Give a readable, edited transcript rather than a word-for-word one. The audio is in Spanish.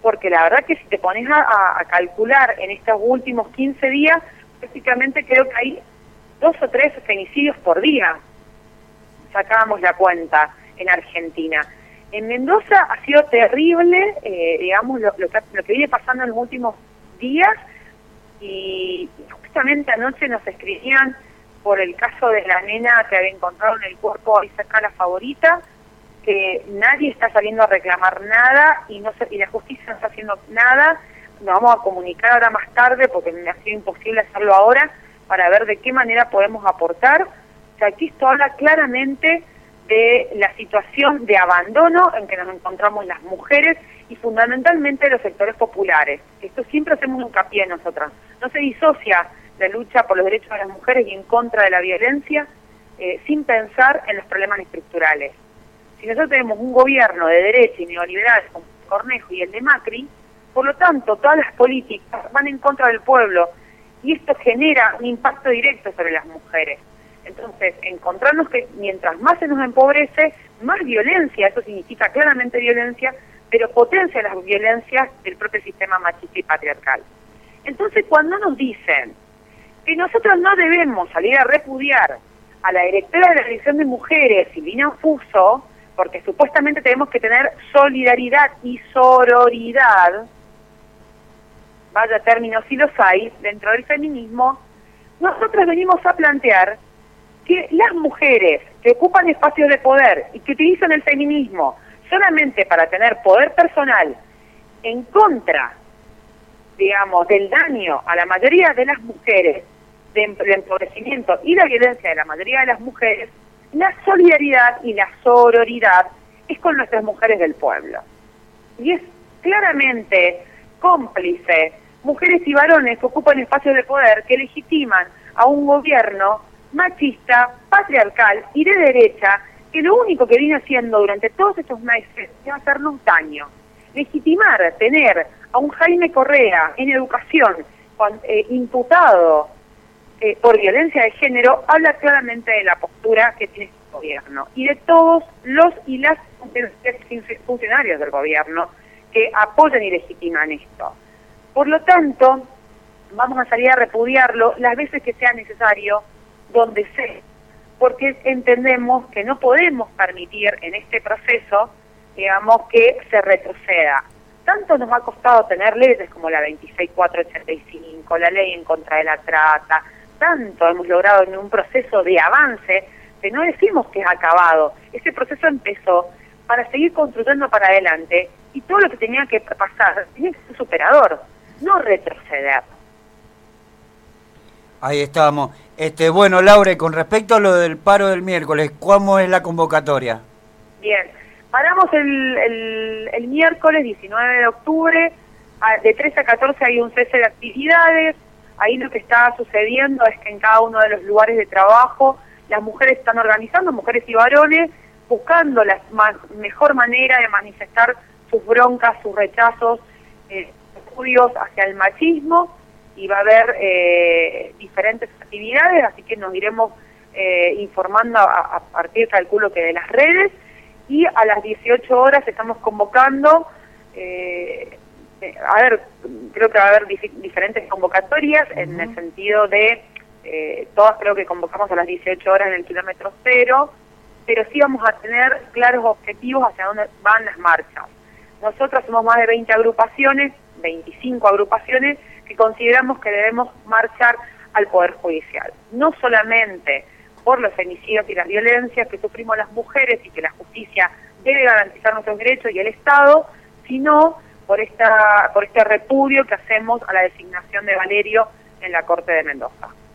porque la verdad que si te pones a calcular en estos últimos 15 días, prácticamente creo que hay 2 o 3 femicidios por día, sacábamos la cuenta en Argentina. En Mendoza ha sido terrible, digamos, lo que viene pasando en los últimos días, y justamente anoche nos escribían por el caso de la nena que había encontrado en el cuerpo ahí cerca La Favorita, que nadie está saliendo a reclamar nada y la justicia no está haciendo nada. Nos vamos a comunicar ahora más tarde porque me ha sido imposible hacerlo ahora para ver de qué manera podemos aportar. O sea, aquí esto habla claramente de la situación de abandono en que nos encontramos las mujeres y fundamentalmente los sectores populares. Esto siempre hacemos hincapié nosotras. No se disocia la lucha por los derechos de las mujeres y en contra de la violencia sin pensar en los problemas estructurales. Si nosotros tenemos un gobierno de derecha y neoliberal como Cornejo y el de Macri, por lo tanto todas las políticas van en contra del pueblo y esto genera un impacto directo sobre las mujeres. Entonces, encontrarnos que mientras más se nos empobrece, más violencia, eso significa claramente violencia, pero potencia las violencias del propio sistema machista y patriarcal. Entonces, cuando nos dicen que nosotros no debemos salir a repudiar a la directora de la Dirección de Mujeres, Silvina Fuso, porque supuestamente tenemos que tener solidaridad y sororidad, vaya términos si los hay, dentro del feminismo, nosotros venimos a plantear que las mujeres que ocupan espacios de poder y que utilizan el feminismo solamente para tener poder personal en contra, digamos, del daño a la mayoría de las mujeres, del empobrecimiento y la violencia de la mayoría de las mujeres, la solidaridad y la sororidad es con nuestras mujeres del pueblo. Y es claramente cómplice mujeres y varones que ocupan espacios de poder que legitiman a un gobierno machista, patriarcal y de derecha, que lo único que viene haciendo durante todos estos meses es hacernos daño. Legitimar, tener a un Jaime Correa en educación imputado por violencia de género, habla claramente de la postura que tiene este gobierno y de todos los y las funcionarios del gobierno que apoyan y legitiman esto. Por lo tanto, vamos a salir a repudiarlo las veces que sea necesario, donde sea, porque entendemos que no podemos permitir en este proceso, digamos, que se retroceda. Tanto nos ha costado tener leyes como la 26485, la ley en contra de la trata, tanto hemos logrado en un proceso de avance, que no decimos que es acabado. Ese proceso empezó para seguir construyendo para adelante y todo lo que tenía que pasar tenía que ser superador, no retroceder. Ahí estamos. Bueno, Laure, con respecto a lo del paro del miércoles, ¿cómo es la convocatoria? Bien, paramos el miércoles 19 de octubre, de 13 a 14 hay un cese de actividades. Ahí lo que está sucediendo es que en cada uno de los lugares de trabajo las mujeres están organizando, mujeres y varones, buscando la mejor manera de manifestar sus broncas, sus rechazos, estudios hacia el machismo, y va a haber diferentes actividades, así que nos iremos informando a partir, calculo que de las redes, y a las 18 horas estamos convocando, creo que va a haber diferentes convocatorias en el sentido de, todas creo que convocamos a las 18 horas en el kilómetro cero, pero sí vamos a tener claros objetivos hacia dónde van las marchas. Nosotros somos más de 20 agrupaciones, 25 agrupaciones, que consideramos que debemos marchar al Poder Judicial. No solamente por los femicidios y las violencias que sufrimos las mujeres y que la justicia debe garantizar nuestros derechos y el Estado, sino por este repudio que hacemos a la designación de Valerio en la Corte de Mendoza.